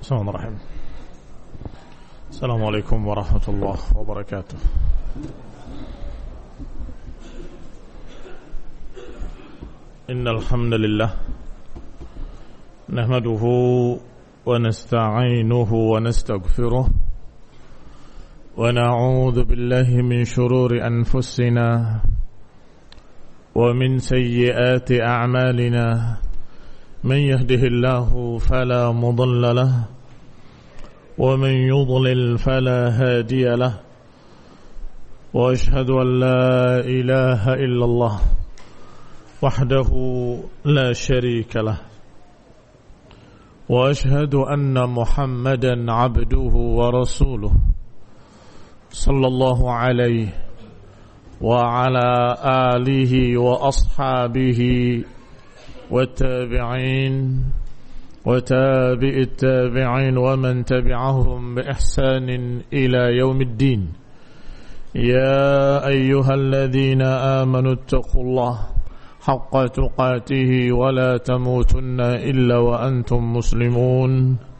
Bismillahirrahmanirrahim. Assalamualaikum warahmatullahi wabarakatuh. Innal hamdalillah nahmaduhu wa nasta'inuhu wa nastaghfiruh wa na'udzu billahi min shururi anfusina wa min sayyiati a'malina. Man yahdihillahu fala mudilla lahu ومن يضلل فلا هادي له وأشهد أن لا إله إلا الله وحده لا شريك له وأشهد أن محمدا عبده ورسوله صلى الله عليه وعلى آله وأصحابه والتابعين وتابع التابعين ومن تبعهم بإحسان إلى يوم الدين. يا أيها الذين آمنوا اتقوا الله حق تقاته ولا تموتن إلا وأنتم مسلمون.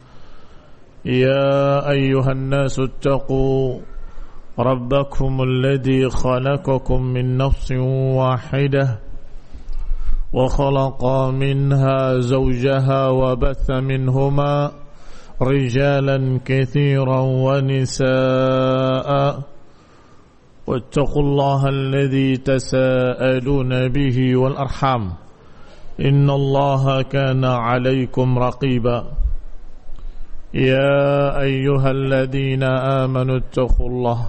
يا أيها الناس اتقوا ربكم الذي خلقكم من نفس واحدة وخلق منها زوجها وبث منهما رجالا كثيرا ونساء واتقوا الله الذي تساءلون به والأرحام إن الله كان عليكم رقيبا. يا أيها الذين آمنوا اتقوا الله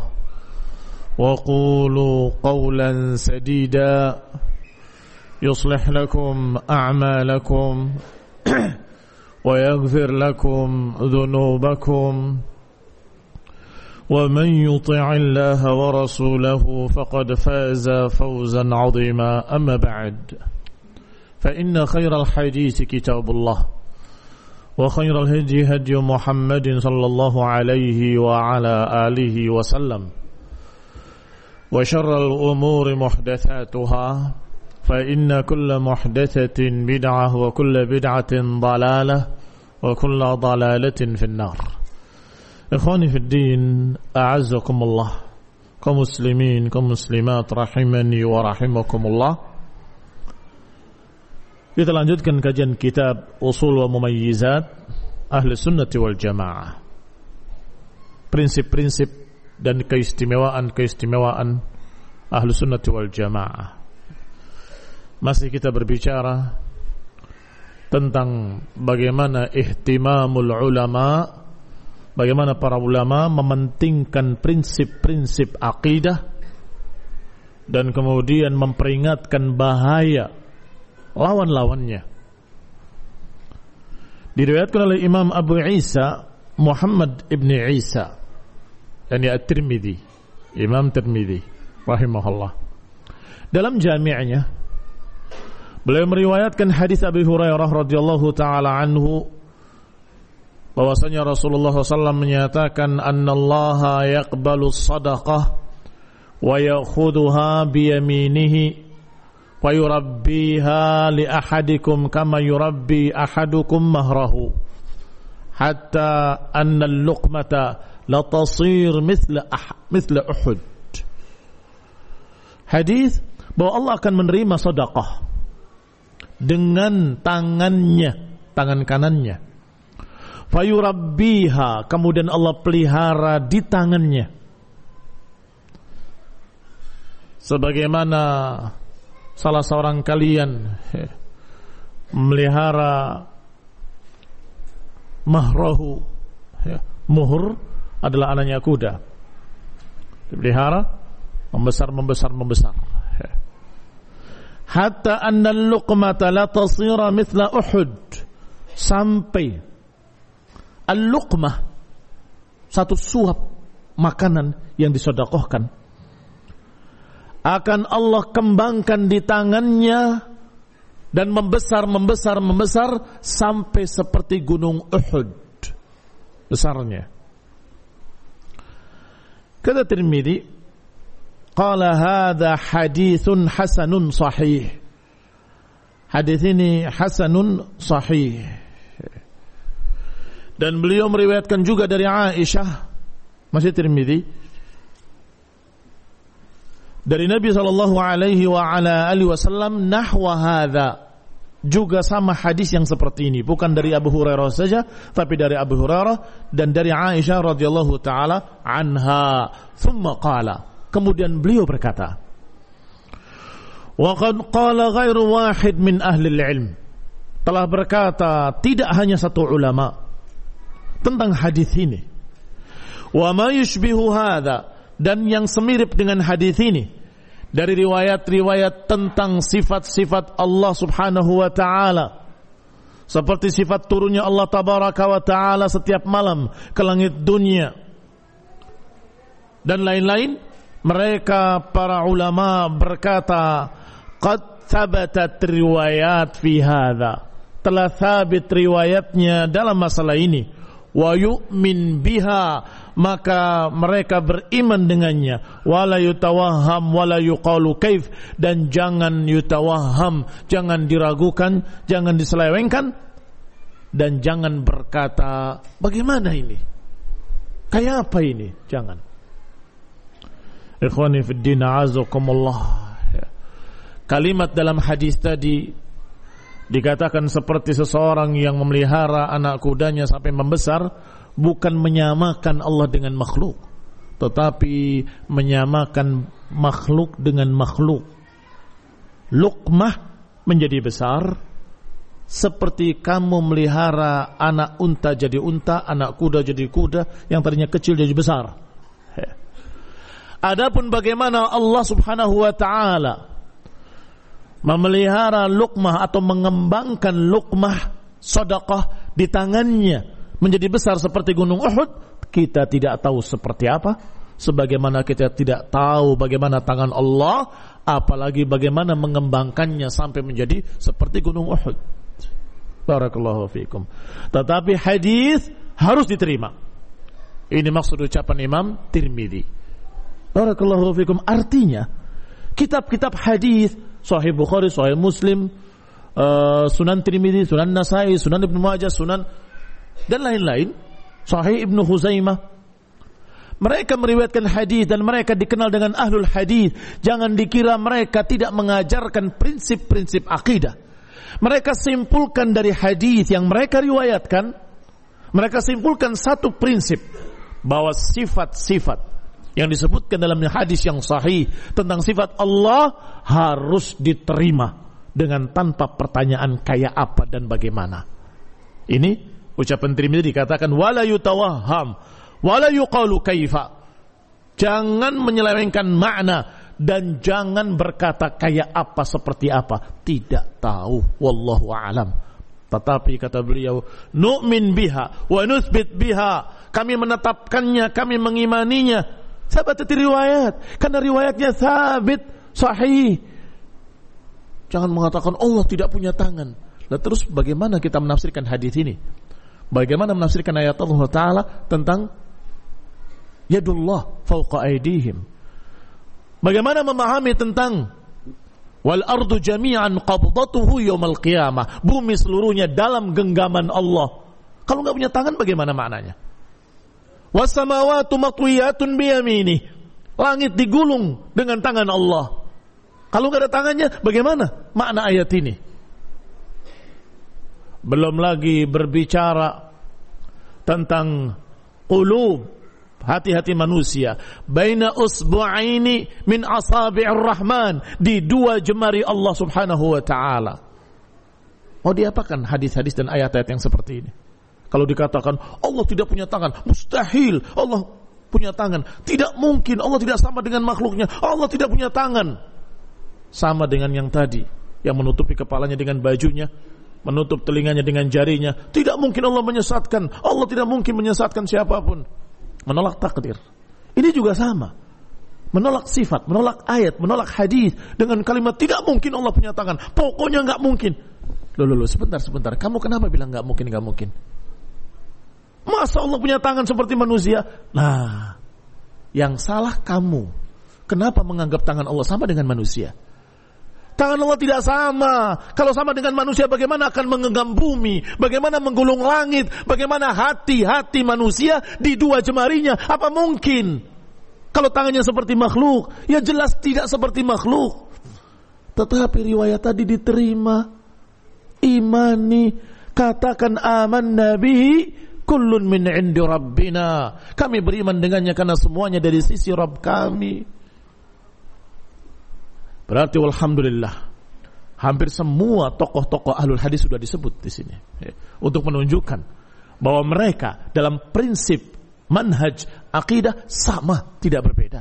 وقولوا قولا سديدا يصلح لكم أعمالكم ويغفر لكم ذنوبكم ومن يطع الله ورسوله فقد فاز فوزا عظيما. أما بعد فإن خير الحديث كتاب الله وخير الهدي هدي محمد صلى الله عليه وعلى آله وسلم وشر الأمور محدثاتها فإن كل محدثة بدعة وكل بدعة ضلالة وكل ضلالة في النار. إخواني في الدين أعزكم الله kaum muslimin kaum muslimat rahimani wa rahimakumullah. Kita lanjutkan kajian kitab Usul wa Mumayyizat Ahli Sunnati wal Jamaah. Prinsip-prinsip dan keistimewaan Ahli Sunnati wal Jamaah. Masih kita berbicara tentang bagaimana ihtimamul ulama, bagaimana para ulama mementingkan prinsip-prinsip akidah dan kemudian memperingatkan bahaya lawan-lawannya. Diriwayatkan oleh Imam Abu Isa Muhammad ibn Isa, yakni At-Tirmidzi, Imam Tirmidzi rahimahullah. Dalam jami'nya beliau meriwayatkan hadis Abi Hurairah radhiyallahu taala anhu bahwasanya Rasulullah SAW menyatakan annallaha yaqbalu sadaqah wa ya'khudhuha bi yaminihi wa yurabbiha li ahadikum kama yurabbi ahadukum mahrahu hatta anna al-luqmata la tasir mithla Uhud. Hadis bahwa Allah akan menerima sedekah dengan tangannya, tangan kanannya. Fayurabbiha, kemudian Allah pelihara di tangannya. Sebagaimana salah seorang kalian melihara mahrahu. Muhr adalah anaknya kuda. Dipelihara, membesar. Hatta anna al-luqmata la tasira mithla Uhud, sampai al-luqmah, satu suap makanan yang disedekahkan, akan Allah kembangkan di tangannya dan membesar sampai seperti gunung Uhud besarnya. Kata Tirmidzi, qala hadza haditsun hasanun sahih. Hadis ini hasanun sahih. Dan beliau meriwayatkan juga dari Aisyah, masih Tirmidzi, dari Nabi sallallahu alaihi wa ala alihi wasallam nahwa hadza, juga sama hadis yang seperti ini, bukan dari Abu Hurairah saja, tapi dari Abu Hurairah dan dari Aisyah radhiyallahu taala anha. Thumma qala, kemudian beliau berkata, wa qad qala ghairu wahid min ahli al-ilm, telah berkata tidak hanya satu ulama tentang hadis ini. Wa ma yushbihu hadza, dan yang semirip dengan hadis ini dari riwayat-riwayat tentang sifat-sifat Allah Subhanahu wa taala, seperti sifat turunnya Allah tabaraka wa taala setiap malam ke langit dunia dan lain-lain. Mereka para ulama berkata, qad thabatat riwayat fi hadza, telah thabit riwayatnya dalam masalah ini. Wa yu'min biha, maka mereka beriman dengannya. Wala yutawahham wala yuqalu kaif, dan jangan yutawahham, jangan diragukan, jangan diselewengkan, dan jangan berkata bagaimana ini, kayak apa ini, jangan. Ikhwani fid din, a'azakumullah. Kalimat dalam hadis tadi dikatakan seperti seseorang yang memelihara anak kudanya sampai membesar, bukan menyamakan Allah dengan makhluk, tetapi menyamakan makhluk dengan makhluk. Luqmah menjadi besar seperti kamu melihara anak unta jadi unta, anak kuda jadi kuda, yang tadinya kecil jadi besar. Adapun bagaimana Allah Subhanahu wa taala memelihara luqmah atau mengembangkan luqmah sedekah di tangannya menjadi besar seperti gunung Uhud, kita tidak tahu seperti apa, sebagaimana kita tidak tahu bagaimana tangan Allah, apalagi bagaimana mengembangkannya sampai menjadi seperti gunung Uhud. Barakallahu fikum. Tetapi hadis harus diterima. Ini maksud ucapan Imam Tirmidzi. Barakallahu fikum. Artinya kitab-kitab hadis Sahih Bukhari, Sahih Muslim, Sunan Tirmidzi, Sunan Nasai, Sunan Ibnu Majah, Sunan dan lain-lain, Sahih Ibnu Khuzaimah, mereka meriwayatkan hadis dan mereka dikenal dengan ahlul hadis. Jangan dikira mereka tidak mengajarkan prinsip-prinsip akidah. Mereka simpulkan dari hadis yang mereka riwayatkan, mereka simpulkan satu prinsip, bahwa sifat-sifat yang disebutkan dalam hadis yang sahih tentang sifat Allah harus diterima dengan tanpa pertanyaan kayak apa dan bagaimana. Ini ucapan Tirmidzi dikatakan wala yutawahham wala yuqalu kaifa. Jangan menyelewengkan makna dan jangan berkata kayak apa seperti apa, tidak tahu, wallahu a'lam. Tetapi kata beliau, nu'min biha wa nuthbit biha, kami menetapkannya, kami mengimaninya. Sahabat riwayat, karena riwayatnya sabit, sahih. Jangan mengatakan Allah tidak punya tangan. Lalu terus bagaimana kita menafsirkan hadis ini? Bagaimana menafsirkan ayat Allah Ta'ala tentang yadullah fawqa aydihim? Bagaimana memahami tentang wal ardu jami'an qabdatuhu yaumal qiyamah, bumi seluruhnya dalam genggaman Allah? Kalau enggak punya tangan bagaimana maknanya? Wassamawatu matwiyatun biyamini, langit digulung dengan tangan Allah. Kalau enggak ada tangannya bagaimana makna ayat ini? Belum lagi berbicara tentang qulub, hati-hati manusia, baina usbu'aini min asabi'ir rahman, di dua jemari Allah Subhanahu wa taala. Mau diapakan hadis-hadis dan ayat-ayat yang seperti ini? Kalau dikatakan Allah tidak punya tangan, mustahil Allah punya tangan. Tidak mungkin, Allah tidak sama dengan makhluknya. Allah tidak punya tangan. Sama dengan yang tadi, yang menutupi kepalanya dengan bajunya, menutup telinganya dengan jarinya. Tidak mungkin Allah menyesatkan. Allah tidak mungkin menyesatkan siapapun. Menolak takdir. Ini juga sama. Menolak sifat, menolak ayat, menolak hadis dengan kalimat tidak mungkin Allah punya tangan. Pokoknya nggak mungkin. Loh, sebentar. Kamu kenapa bilang nggak mungkin? Masa Allah punya tangan seperti manusia? Nah, yang salah kamu. Kenapa menganggap tangan Allah sama dengan manusia? Tangan Allah tidak sama. Kalau sama dengan manusia, bagaimana akan menggenggam bumi? Bagaimana menggulung langit? Bagaimana hati manusia di dua jemarinya? Apa mungkin? Kalau tangannya seperti makhluk, ya jelas tidak seperti makhluk. Tetapi riwayat tadi diterima. Imani, katakan amanna bihi kullun min indi rabbina. Kami beriman dengannya karena semuanya dari sisi Rabb kami. Berarti alhamdulillah, hampir semua tokoh-tokoh ahlul hadis sudah disebut di sini untuk menunjukkan bahwa mereka dalam prinsip manhaj akidah sama, tidak berbeda.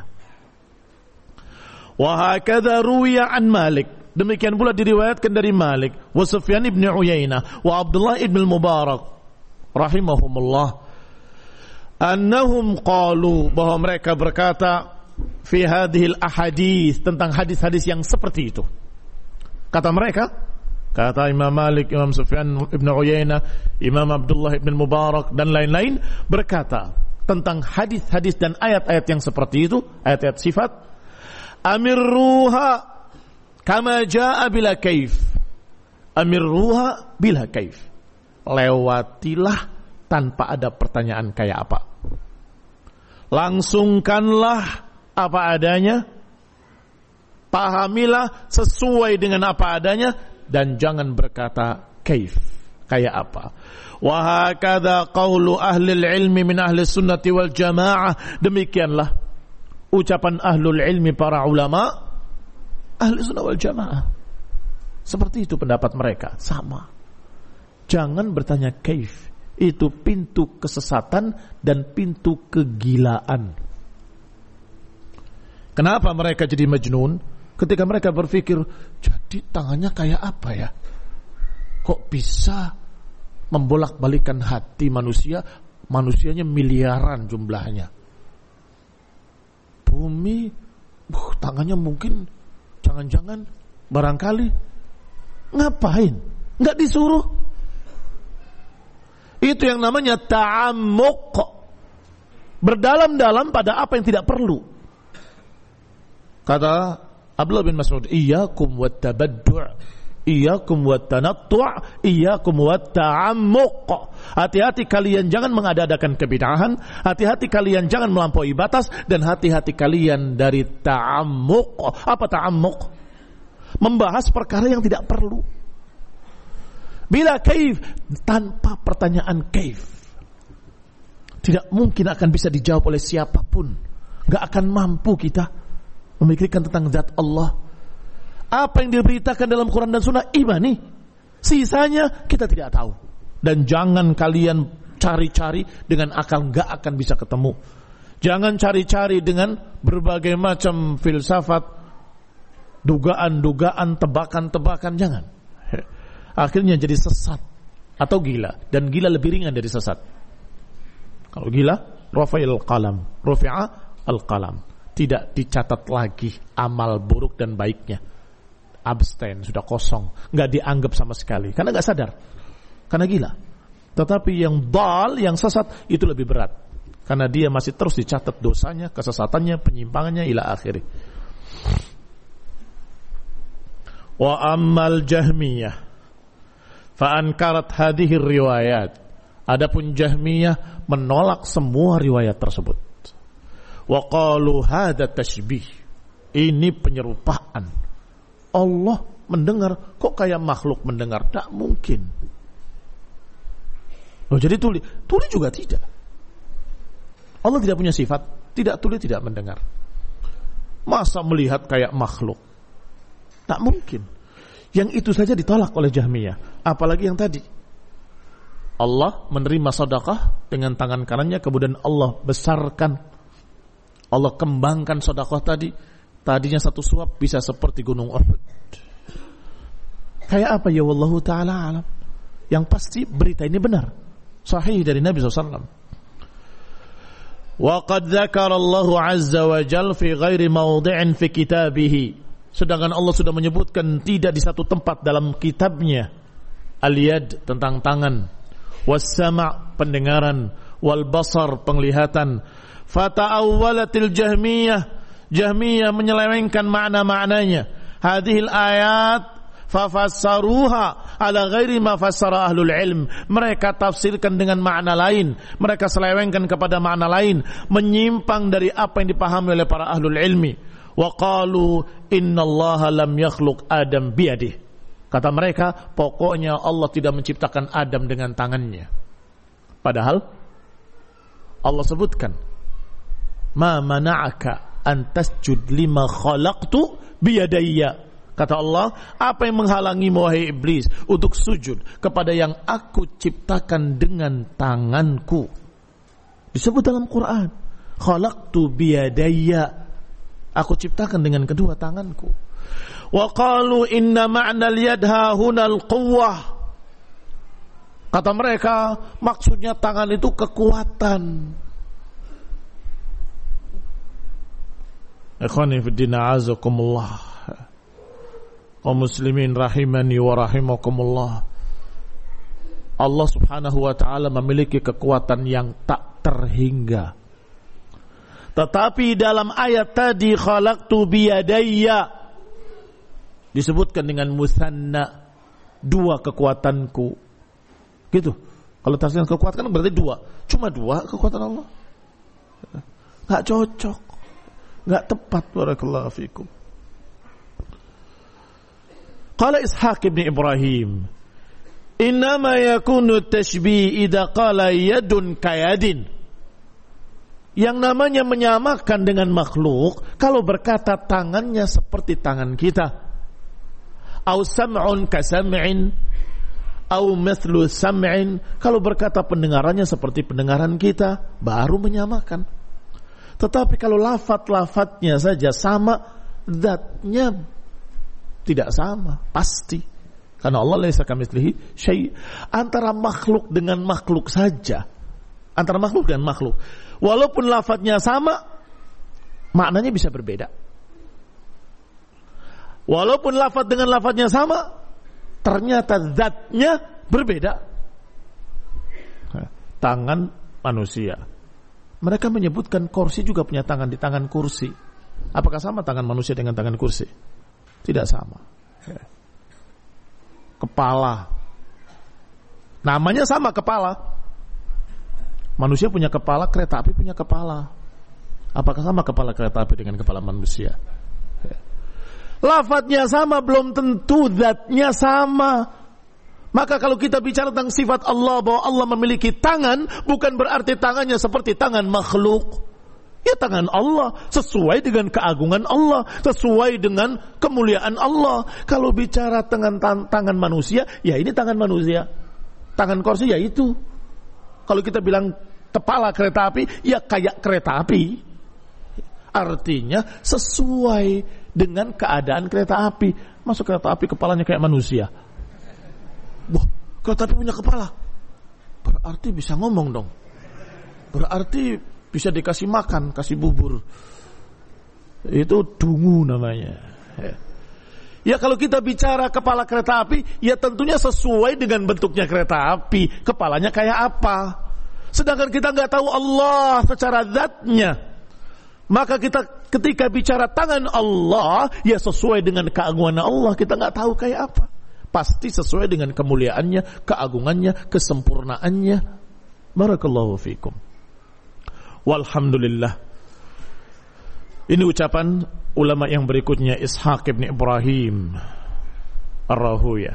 Wa hakadha ruwiya an Malik, demikian pula diriwayatkan dari Malik, wa Sufyan ibn Uyainah, wa Abdullah ibn Mubarak rahimahumullah, annahum qalu, bahwa mereka berkata fi hadhil ahadits, tentang hadis-hadis yang seperti itu. Kata mereka, kata Imam Malik, Imam Sufyan ibn Uyainah, Imam Abdullah ibn Mubarak dan lain-lain, berkata tentang hadis-hadis dan ayat-ayat yang seperti itu, ayat-ayat sifat, amirruha kama jaa bila kaif. Amirruha bila kaif. Lewatilah tanpa ada pertanyaan kayak apa. Langsungkanlah apa adanya, pahamilah sesuai dengan apa adanya, dan jangan berkata kaif, kayak apa. Wa hakadha qaulu ahli ilmi min ahli sunnati wal jamaah, demikianlah ucapan ahlul ilmi, para ulama ahli sunnah wal jamaah. Seperti itu pendapat mereka, sama. Jangan bertanya kaif, itu pintu kesesatan dan pintu kegilaan. Kenapa mereka jadi majnun? Ketika mereka berpikir, jadi tangannya kayak apa ya? Kok bisa membolak-balikan hati manusia? Manusianya miliaran jumlahnya. Bumi, tangannya mungkin, jangan-jangan, barangkali. Ngapain? Nggak disuruh. Itu yang namanya ta'ammuq. Berdalam-dalam pada apa yang tidak perlu. Kata Abdullah bin Mas'ud, iyyakum wat-tabaddu', iyyakum wat-tanattu', iyyakum wat-ta'ammuq. Hati-hati kalian jangan mengada-adakan kebid'ahan, hati-hati kalian jangan melampaui batas, dan hati-hati kalian dari ta'ammuq. Apa ta'ammuq? Membahas perkara yang tidak perlu. Bila kaif, tanpa pertanyaan kaif, tidak mungkin akan bisa dijawab oleh siapapun. Gak akan mampu kita memikirkan tentang zat Allah. Apa yang diberitakan dalam Quran dan Sunnah, imani. Sisanya kita tidak tahu. Dan jangan kalian cari-cari dengan akal, gak akan bisa ketemu. Jangan cari-cari dengan berbagai macam filsafat, dugaan-dugaan, tebakan-tebakan, jangan. Akhirnya jadi sesat atau gila, dan gila lebih ringan dari sesat. Kalau gila, rafa'il qalam, rufi'a al-qalam. Tidak dicatat lagi amal buruk dan baiknya. Abstain, sudah kosong, nggak dianggap sama sekali, karena nggak sadar, karena gila. Tetapi yang dal, yang sesat, itu lebih berat, karena dia masih terus dicatat dosanya, kesesatannya, penyimpangannya, ila akhiri. Wa ammal Jahmiyah fa ankarat hadhihi riwayat. Adapun Jahmiyah menolak semua riwayat tersebut. Wa qalu hadza tashbih. Ini penyerupaan. Allah mendengar, kok kayak makhluk mendengar? Tak mungkin. Oh, jadi tuli juga tidak. Allah tidak punya sifat, tidak tuli, tidak mendengar. Masa melihat kayak makhluk? Tak mungkin. Yang itu saja ditolak oleh Jahmiyah. Apalagi yang tadi. Allah menerima sedekah dengan tangan kanannya, kemudian Allah besarkan, Allah kembangkan sedekah tadi. Tadinya satu suap bisa seperti gunung Uhud. Kayak apa ya, wallahu ta'ala alam. Yang pasti berita ini benar, sahih dari Nabi SAW. Wa qad dzakara Allah azza wa jalla fi ghairi mawdi'in fi kitabih. Sedangkan Allah sudah menyebutkan tidak di satu tempat dalam kitabnya. Al-yad, tentang tangan. Was-sama', pendengaran. Wal-basar, penglihatan. Fata'awwalatil Jahmiyah, Jahmiyah menyelewengkan makna-maknanya. hadhil ayat fafassaruha ala ghairi ma fassara ahlul ilm. Mereka tafsirkan dengan makna lain, mereka selewengkan kepada makna lain, menyimpang dari apa yang dipahami oleh para ahlul ilmi. Wa qalu innallaha lam yakhluq Adam biyadih. Kata mereka, pokoknya Allah tidak menciptakan Adam dengan tangannya. Padahal Allah sebutkan, ma mana'aka an tasjud lima khalaqtu biyadayya. Kata Allah, apa yang menghalangimu wahai iblis untuk sujud kepada yang aku ciptakan dengan tanganku? Disebut dalam Quran, khalaqtu biyadayya, aku ciptakan dengan kedua tanganku. Wa qalu inna ma'nal yad hahunal quwwah. Kata mereka, maksudnya tangan itu kekuatan. Ikhwani fiddin a'azakumullah, kaum muslimin rahimani wa rahimakumullah. Allah subhanahu wa ta'ala memiliki kekuatan yang tak terhingga. Tetapi dalam ayat tadi, khalaqtu biyadayya, disebutkan dengan musanna, dua kekuatanku. Gitu. Kalau tafsiran kekuatan berarti dua. Cuma dua kekuatan Allah. Gak cocok, gak tepat. Barakallahu fikum. Qala Ishaq ibn Ibrahim, innama yakunu tashbih idza qala yadun kayadin. Yang namanya menyamakan dengan makhluk kalau berkata tangannya seperti tangan kita. Au sam'un kasam'in, au mithlu sam'in, kalau berkata pendengarannya seperti pendengaran kita, baru menyamakan. Tetapi kalau lafaz-lafaznya saja sama, zatnya tidak sama, pasti. Karena Allah laisa kamitslihi syai'. Antara makhluk dengan makhluk saja, antara makhluk dan makhluk, walaupun lafadznya sama, maknanya bisa berbeda. Walaupun lafadz dengan lafadznya sama, ternyata zatnya berbeda. Tangan manusia, mereka menyebutkan kursi juga punya tangan, di tangan kursi. Apakah sama tangan manusia dengan tangan kursi? Tidak sama. Kepala, namanya sama, kepala. Manusia punya kepala, kereta api punya kepala. Apakah sama kepala kereta api dengan kepala manusia? Lafadznya sama, belum tentu zatnya sama. Maka kalau kita bicara tentang sifat Allah, bahwa Allah memiliki tangan, bukan berarti tangannya seperti tangan makhluk. Ya, tangan Allah sesuai dengan keagungan Allah, sesuai dengan kemuliaan Allah. Kalau bicara tangan manusia, ya ini tangan manusia. Tangan kursi ya itu. Kalau kita bilang kepala kereta api, ya kayak kereta api. Artinya sesuai dengan keadaan kereta api. Masuk kereta api kepalanya kayak manusia. Wah, kereta api punya kepala, berarti bisa ngomong dong. Berarti bisa dikasih makan, kasih bubur. Itu dungu namanya. Ya, kalau kita bicara kepala kereta api, ya tentunya sesuai dengan bentuknya kereta api. Kepalanya kayak apa? Sedangkan kita nggak tahu Allah secara zatnya. Maka kita ketika bicara tangan Allah, ya sesuai dengan keagungan Allah. Kita nggak tahu kayak apa. Pasti sesuai dengan kemuliaannya, keagungannya, kesempurnaannya. Barakallahu fikum. Walhamdulillah. Ini ucapan ulama yang berikutnya, Ishaq ibn Ibrahim Ar-Rahuyah.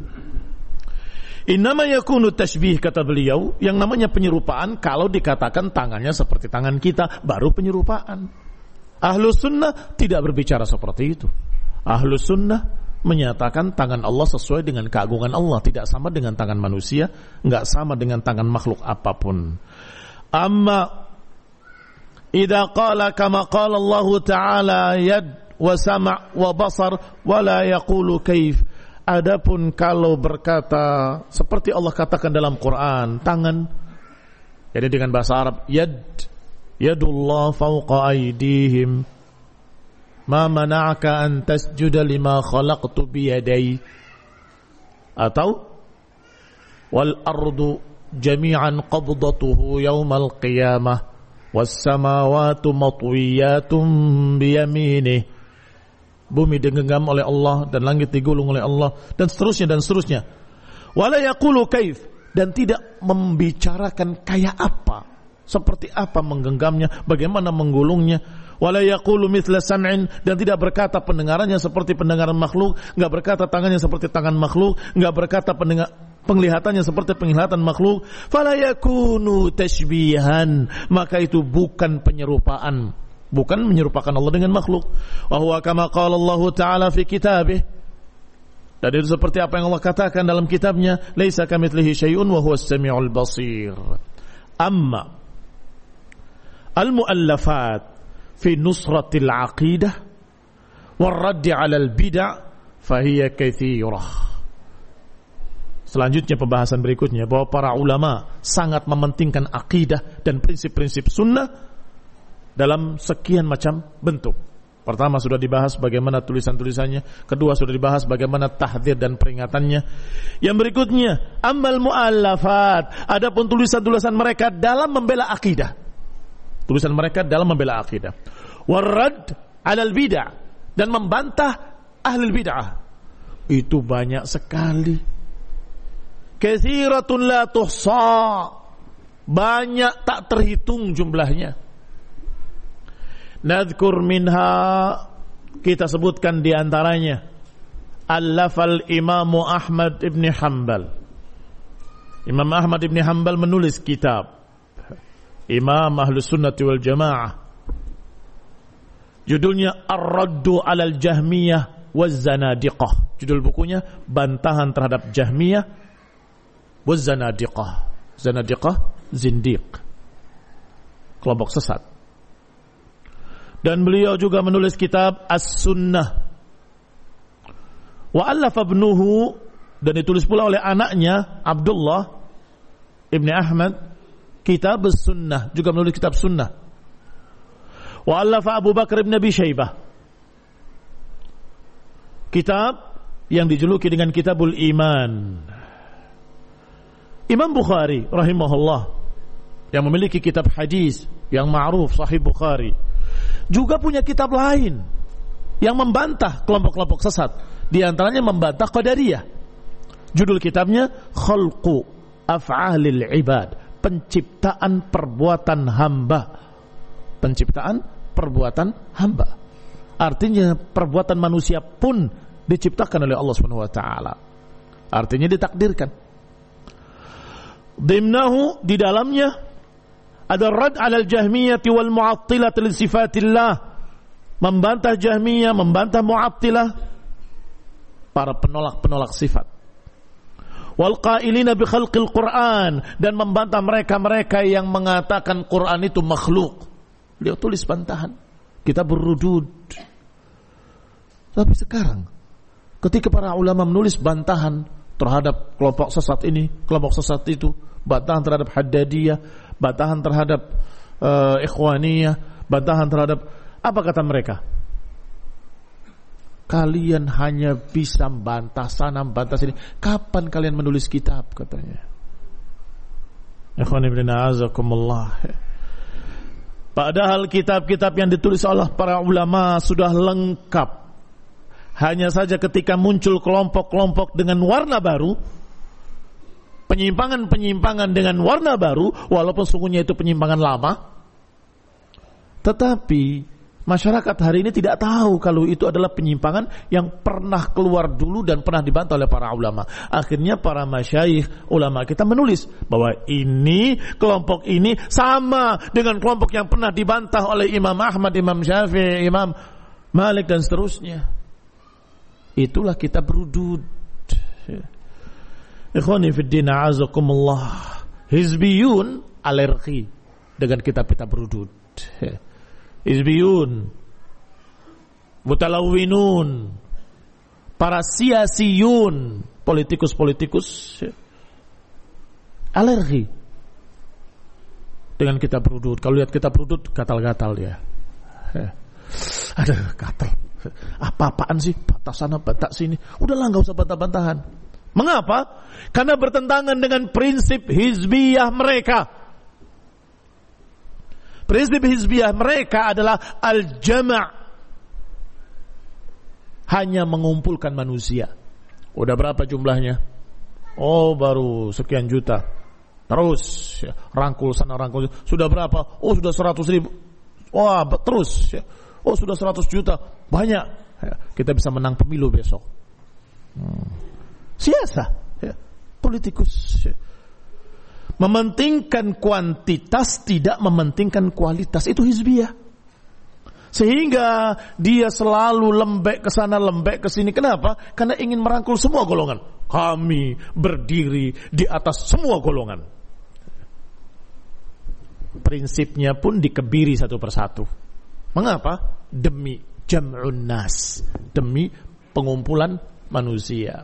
Innama yakunu tashbih, kata beliau, yang namanya penyerupaan kalau dikatakan tangannya seperti tangan kita, baru penyerupaan. Ahlus sunnah tidak berbicara seperti itu. Ahlus sunnah menyatakan tangan Allah sesuai dengan keagungan Allah, tidak sama dengan tangan manusia, enggak sama dengan tangan makhluk apapun. Amma idza qala kama qala Allah Ta'ala yad wa sama' wa basar wa la yaqulu kaif. Adapun kalau berkata seperti Allah katakan dalam Quran, tangan, jadi dengan bahasa Arab yadullah fawqa aydihim ma mana'aka an tasjuda lima khalaqtu biyadai, atau wal ardu jami'an qabdatuhu yawmal qiyamah was samawati matwiyatun biyaminih bumi digenggam oleh Allah dan langit digulung oleh Allah dan seterusnya. Wala yaqulu kaif, dan tidak membicarakan kayak apa, seperti apa menggenggamnya, bagaimana menggulungnya. Wala yaqulu mithla sam'in, dan tidak berkata pendengarannya seperti pendengaran makhluk, enggak berkata tangannya seperti tangan makhluk, enggak berkata penglihatannya seperti penglihatan makhluk. Fala yakunu tashbihan, maka itu bukan penyerupaan, bukan menyerupakan Allah dengan makhluk. Wa huwa kama qala Allah Ta'ala fi kitabih, dan itu seperti apa yang Allah katakan dalam kitabnya, laisa kamitslihi syai'un wa huwas samiul basir. Amma al-muallafat fi nusratil aqidah wal raddi 'alal bid'ah fahiya katsirah. Selanjutnya pembahasan berikutnya bahwa para ulama sangat mementingkan akidah dan prinsip-prinsip sunnah dalam sekian macam bentuk. Pertama sudah dibahas bagaimana tulisan-tulisannya, kedua sudah dibahas bagaimana tahdzir dan peringatannya. Yang berikutnya, ammal muallafat, adapun tulisan-tulisan mereka dalam membela akidah. Tulisan mereka dalam membela akidah. Warad 'alal bid'ah, dan membantah ahli bid'ah. Itu banyak sekali. Katsiratun la tuhsa, banyak tak terhitung jumlahnya. Nadhkur minha, kita sebutkan di antaranya. Allafal Imam Ahmad ibn Hanbal. Imam Ahmad ibn Hanbal menulis kitab, Imam Ahlus Sunnati wal Jamaah, judulnya Ar-Raddu 'alal Jahmiyah waz Zanadiqah. Judul bukunya bantahan terhadap Jahmiyah waz Zanadiqah. Zanadiqah, zindiq, kelompok sesat. Dan beliau juga menulis kitab As-Sunnah. Wa allafa ibnuhu, dan ditulis pula oleh anaknya Abdullah ibn Ahmad, kitab As-Sunnah, juga menulis kitab Sunnah. Wa allafa Abu Bakar ibn Abi Syaibah, kitab yang dijuluki dengan Kitabul Iman. Imam Bukhari rahimahullah, yang memiliki kitab hadis yang ma'ruf, Sahih Bukhari, juga punya kitab lain yang membantah kelompok-kelompok sesat. Di antaranya membantah Qadariyah. Judul kitabnya Khalqu Af'alil Ibad, penciptaan perbuatan hamba. Penciptaan perbuatan hamba, artinya perbuatan manusia pun diciptakan oleh Allah Subhanahu wa taala. Artinya ditakdirkan. Dimnahu, di dalamnya ada rad 'alal Jahmiyah wal Mu'attilah li sifatillah, membantah Jahmiyah, membantah Mu'attilah, para penolak-penolak sifat. Wal qailina bi khalqil Qur'an, dan membantah mereka-mereka yang mengatakan Quran itu makhluk. Beliau tulis bantahan, kita berudud. Tapi sekarang ketika para ulama menulis bantahan terhadap kelompok sesat ini, kelompok sesat itu, bantahan terhadap Haddadiyah, bantahan terhadap Ikhwaniyah, bantahan terhadap, apa kata mereka? Kalian hanya bisa bantah sana, bantah sini. Kapan kalian menulis kitab, katanya. Ikhwani fillah, azakumullah. Padahal kitab-kitab yang ditulis oleh para ulama sudah lengkap. Hanya saja ketika muncul kelompok-kelompok dengan warna baru, penyimpangan-penyimpangan dengan warna baru, walaupun sungguhnya itu penyimpangan lama, tetapi masyarakat hari ini tidak tahu kalau itu adalah penyimpangan yang pernah keluar dulu dan pernah dibantah oleh para ulama. Akhirnya para masyayikh, ulama kita menulis bahwa ini, kelompok ini sama dengan kelompok yang pernah dibantah oleh Imam Ahmad, Imam Syafi'i, Imam Malik dan seterusnya. Itulah kita berudud. Ikhwani fiddin, a'azakumullah. Hizbiyun alergi dengan kitab-kitab berudud. Hizbiyun, mutalawwinun, para siasiyun, politikus-politikus alergi dengan kitab berudud. Kalau lihat kitab berudud, gatal-gatal dia. Ada gatal. Apa-apaan sih? Bantah sana, bantah sini. Udahlah, nggak usah bantah-bantahan. Mengapa? Karena bertentangan dengan prinsip hizbiyah mereka. Prinsip hizbiyah mereka adalah al-jama'. hanya mengumpulkan manusia. Udah berapa jumlahnya? Oh, baru sekian juta. Terus ya, rangkul sana rangkul. Sudah berapa? Oh, sudah 100.000. Wah, terus ya. Oh, sudah 100 juta. Banyak. Ya, kita bisa menang pemilu besok. Siasa ya. Politikus ya. Mementingkan kuantitas, tidak mementingkan kualitas. Itu hizbiyah. Sehingga dia selalu lembek ke sana, lembek ke sini. Kenapa? Karena ingin merangkul semua golongan. Kami berdiri di atas semua golongan. Prinsipnya pun dikebiri satu persatu. Mengapa? Demi jam'un nas, demi pengumpulan manusia.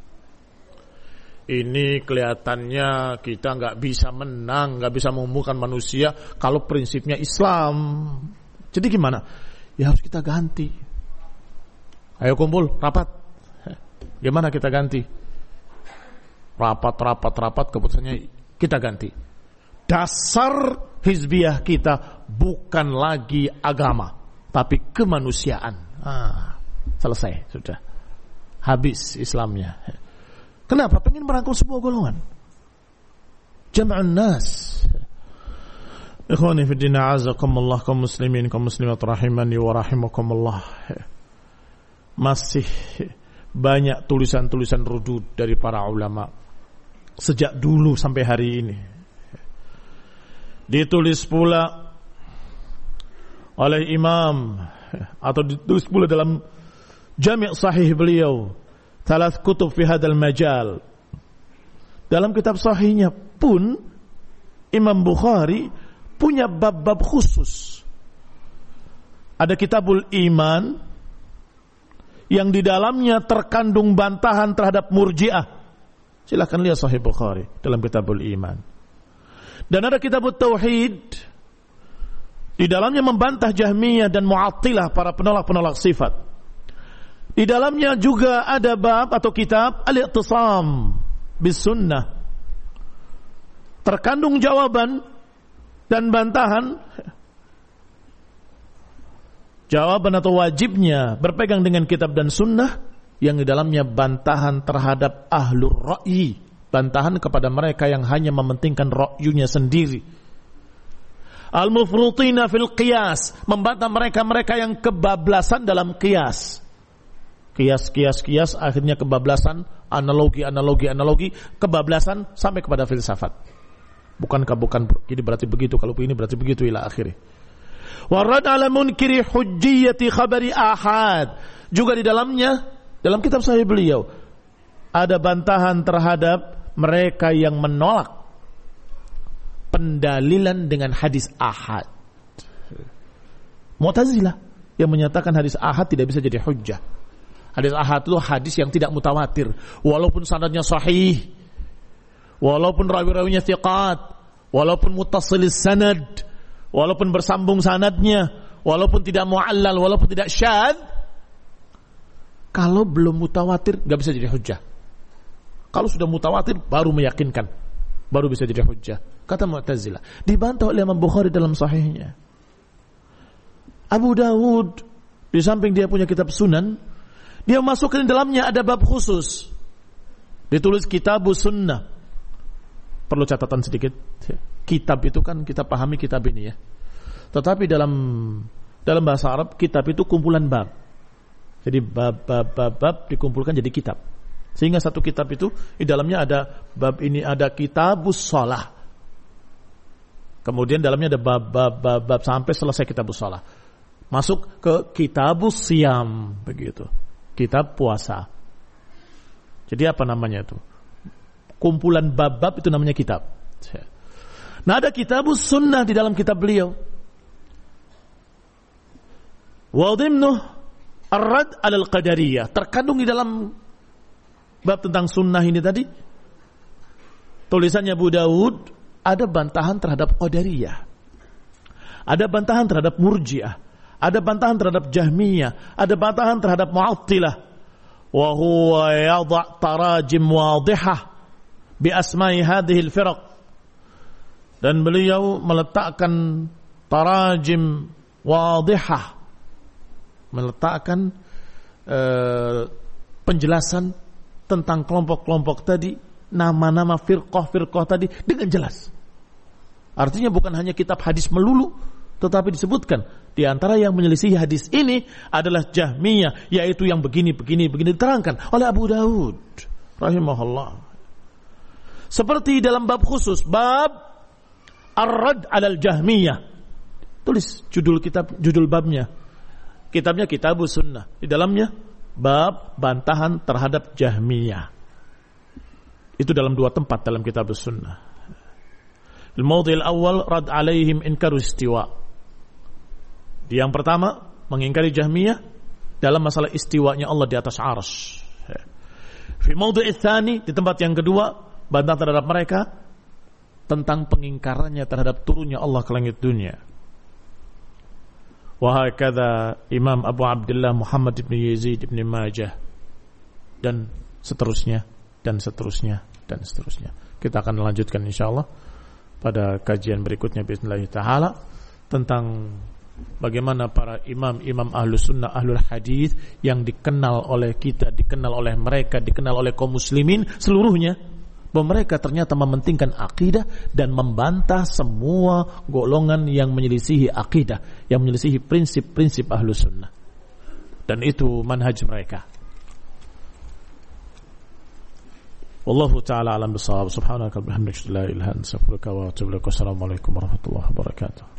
Ini kelihatannya kita nggak bisa menang, nggak bisa mengumpulkan manusia kalau prinsipnya Islam. Jadi gimana? Ya harus kita ganti. Ayo kumpul, rapat. Gimana kita ganti? Rapat, keputusannya kita ganti. Dasar hizbiyah kita bukan lagi agama, tapi kemanusiaan. Selesai, sudah. Habis Islamnya. Kenapa? Pengen merangkul semua golongan. Jam'un nas. Ikhwani fi din, a'azakumullah, kaum muslimin, kaum muslimat rahimani wa rahimakumullah. Masih banyak tulisan-tulisan rudud dari para ulama sejak dulu sampai hari ini. Ditulis pula oleh imam atau ditulis pula dalam Jami' Sahih beliau, thalath kutub fi hadzal majal. Dalam kitab sahihnya pun Imam Bukhari punya bab-bab khusus. Ada Kitabul Iman yang di dalamnya terkandung bantahan terhadap Murji'ah. Silakan lihat Sahih Bukhari dalam Kitabul Iman. Dan ada Kitabut Tauhid, di dalamnya membantah Jahmiyah dan Mu'attilah, para penolak-penolak sifat. Di dalamnya juga ada bab atau kitab Al-I'tisam bis Sunnah. Terkandung jawaban dan bantahan, jawaban atau wajibnya berpegang dengan kitab dan sunnah, yang di dalamnya bantahan terhadap ahlur ra'yi, bantahan kepada mereka yang hanya mementingkan ra'yunya sendiri. Al-mufrutina fil qiyas, membantah mereka-mereka yang kebablasan dalam qiyas. Qiyas, akhirnya kebablasan, analogi, kebablasan sampai kepada filsafat. Bukan ini berarti begitu, kalau ini berarti begitu, ila akhirih. Warad ala munkiri hujjiyati khabari ahad. Juga di dalamnya, dalam kitab sahih beliau, ada bantahan terhadap mereka yang menolak pendalilan dengan hadis ahad. Mu'tazilah yang menyatakan hadis ahad tidak bisa jadi hujjah. Hadis ahad itu hadis yang tidak mutawatir, walaupun sanadnya sahih, walaupun rawi-rawinya thiqat, walaupun muttasilis sanad, walaupun bersambung sanadnya, walaupun tidak mu'allal, walaupun tidak syadz, kalau belum mutawatir gak bisa jadi hujjah. Kalau sudah mutawatir baru meyakinkan, baru bisa jadi hujjah. Kata Mu'tazilah. Dibantah oleh Imam Bukhari dalam sahihnya. Abu Dawud, di samping dia punya kitab Sunan, dia masukkan di dalamnya ada bab khusus. Ditulis Kitabus Sunnah. Perlu catatan sedikit. Kitab itu kan kita pahami kitab ini ya. Tetapi dalam bahasa Arab kitab itu kumpulan bab. Jadi bab dikumpulkan jadi kitab. Sehingga satu kitab itu di dalamnya ada bab ini, ada Kitabus Shalah. Kemudian dalamnya ada bab sampai selesai Kitabus Shalah. Masuk ke Kitabus Siyam, begitu. Kitab puasa. Jadi apa namanya itu? Kumpulan bab-bab itu namanya kitab. Nah, ada Kitabus Sunnah di dalam kitab beliau. Wa dhimnuh ar-rad 'alal qadariyah. Terkandung di dalam bab tentang sunnah ini tadi, tulisannya Abu Dawud, ada bantahan terhadap qadariyah. Ada bantahan terhadap Murji'ah. Ada bantahan terhadap Jahmiyah, ada bantahan terhadap Mu'attilah. Wa huwa yadha' tarajim wadihah bi asma'i hadhihi al-firaq. Dan beliau meletakkan tarajim wadihah, meletakkan penjelasan tentang kelompok-kelompok tadi, nama-nama firqah-firqah tadi dengan jelas. Artinya bukan hanya kitab hadis melulu, tetapi disebutkan di antara yang menyelisihi hadis ini adalah Jahmiyah, yaitu yang begini diterangkan oleh Abu Daud rahimahullah. Seperti dalam bab khusus, bab Ar-Rad 'alal Jahmiyah. Tulis judul babnya. Kitabnya Kitabus Sunnah. Di dalamnya bab bantahan terhadap Jahmiyah. Itu dalam 2 tempat dalam Kitabus Sunnah. Al-mawdhi' al-awwal rad 'alaihim inkaru istiwa. Yang pertama mengingkari Jahmiyah dalam masalah istiwanya Allah di atas arsy. Fi mawdhi' ats-tsani, di tempat yang kedua, bantah terhadap mereka tentang pengingkarannya terhadap turunnya Allah ke langit dunia. Wa hakadha Imam Abu Abdullah Muhammad ibn Yazid ibn Majah, dan seterusnya dan seterusnya dan seterusnya. Kita akan lanjutkan insyaallah pada kajian berikutnya bismillah taala tentang bagaimana para imam ahlus sunnah ahlul hadis yang dikenal oleh kita, dikenal oleh mereka, dikenal oleh kaum muslimin seluruhnya, bahwa mereka ternyata mementingkan akidah dan membantah semua golongan yang menyelisihi akidah, yang menyelisihi prinsip-prinsip ahlus sunnah. Dan itu manhaj mereka. Wallahu ta'ala alam bisawab. Subhanaka bihamdika la ilaha illa anta astaghfiruka wa atubu ilaik. Wassalamu alaikum warahmatullahi wabarakatuh.